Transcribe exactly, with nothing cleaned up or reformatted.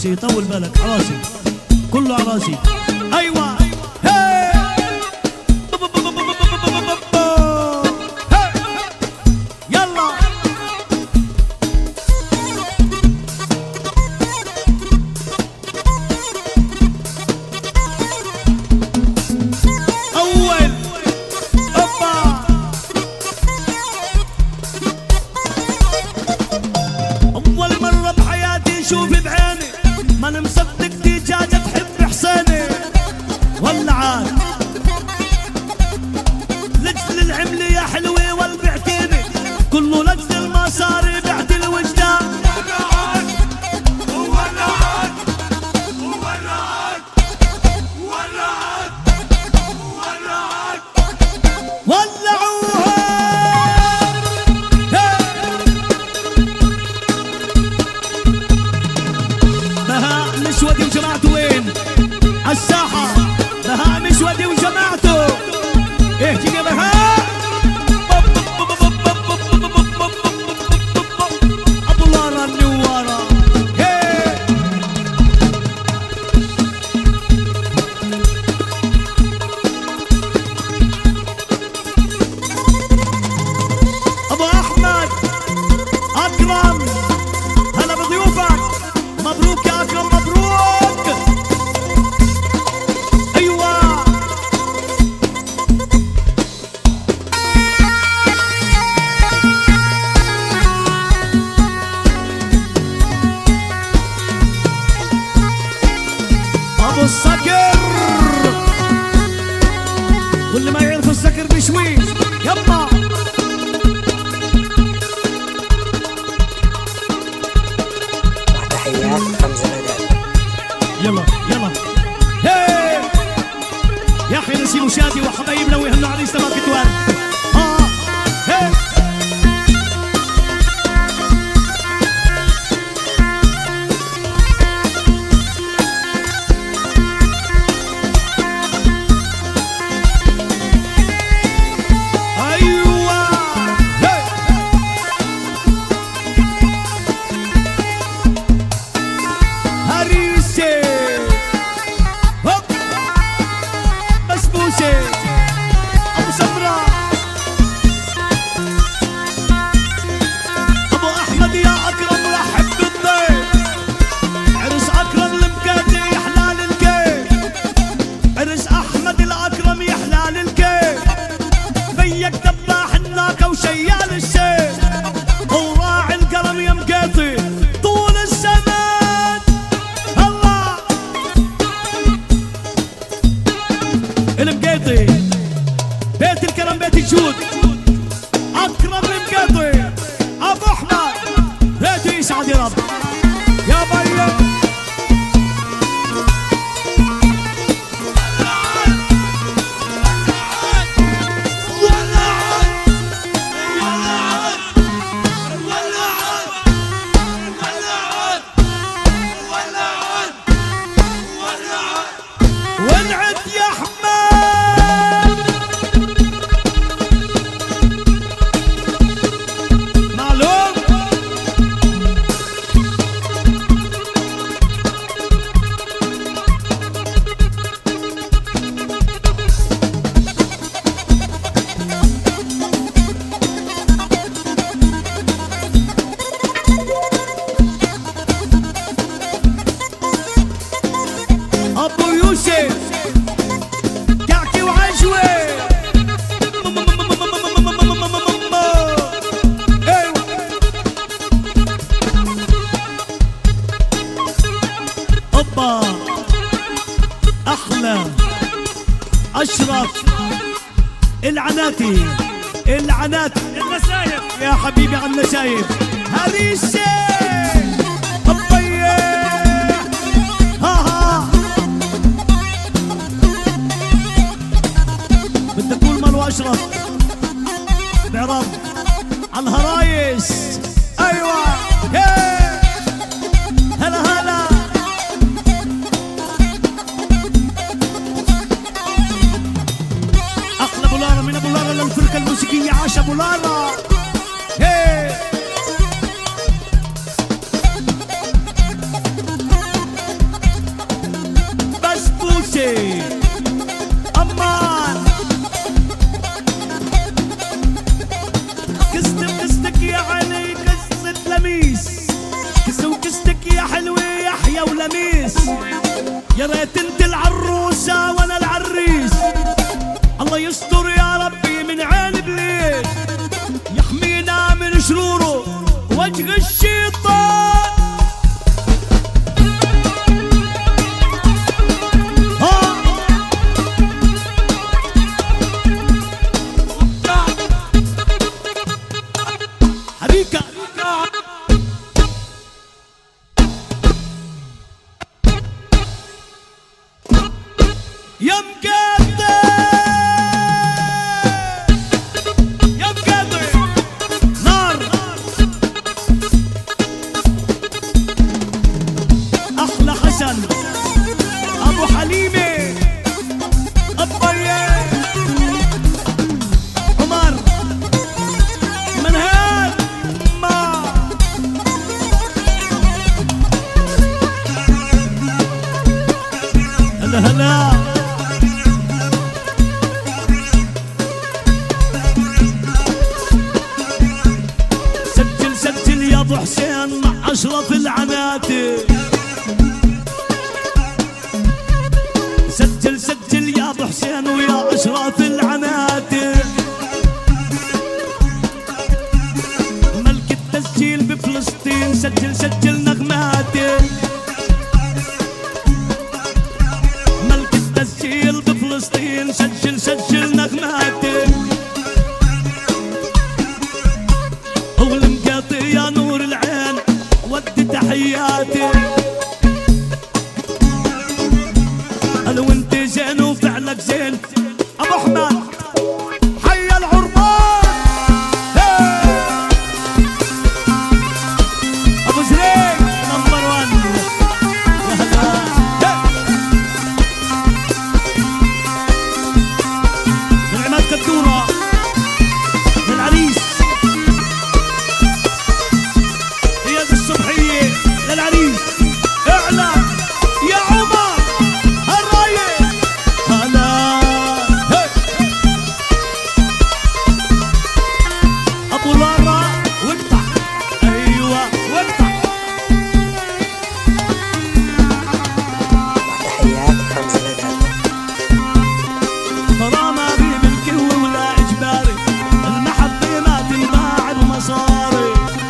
عالكرسي طول بالك عراسي كله عراسي ايوه أشرف العناتي العنات النسايب يا حبيبي على النسايب هريسة الطيب ها ها بدي أقول مالو أشرف بعرض على الهرايس أيوة هلا هلا أحلى بولارة من أبو لارا للفرقة الموسيقية عاش أبو لارا يا ريت انت العروسة وانا العريس، الله يستر يا ربي من عين ابليس، يحمينا من شروره وجه الشيطان. يا مقدر يا مقدر نار احلى حسن ابو حليمه الطيب عمر منهال ما هلا هلا ابو حسين مع اشرف العناتي، سجل سجل يا ابو حسين ويا اشرف العناتي، ملك التسجيل بفلسطين سجل سجل نغماتي، ملك التسجيل بفلسطين سجل سجل نغماتي، يا نور العين ودي تحياتي، قال وانت زين وفعلك زين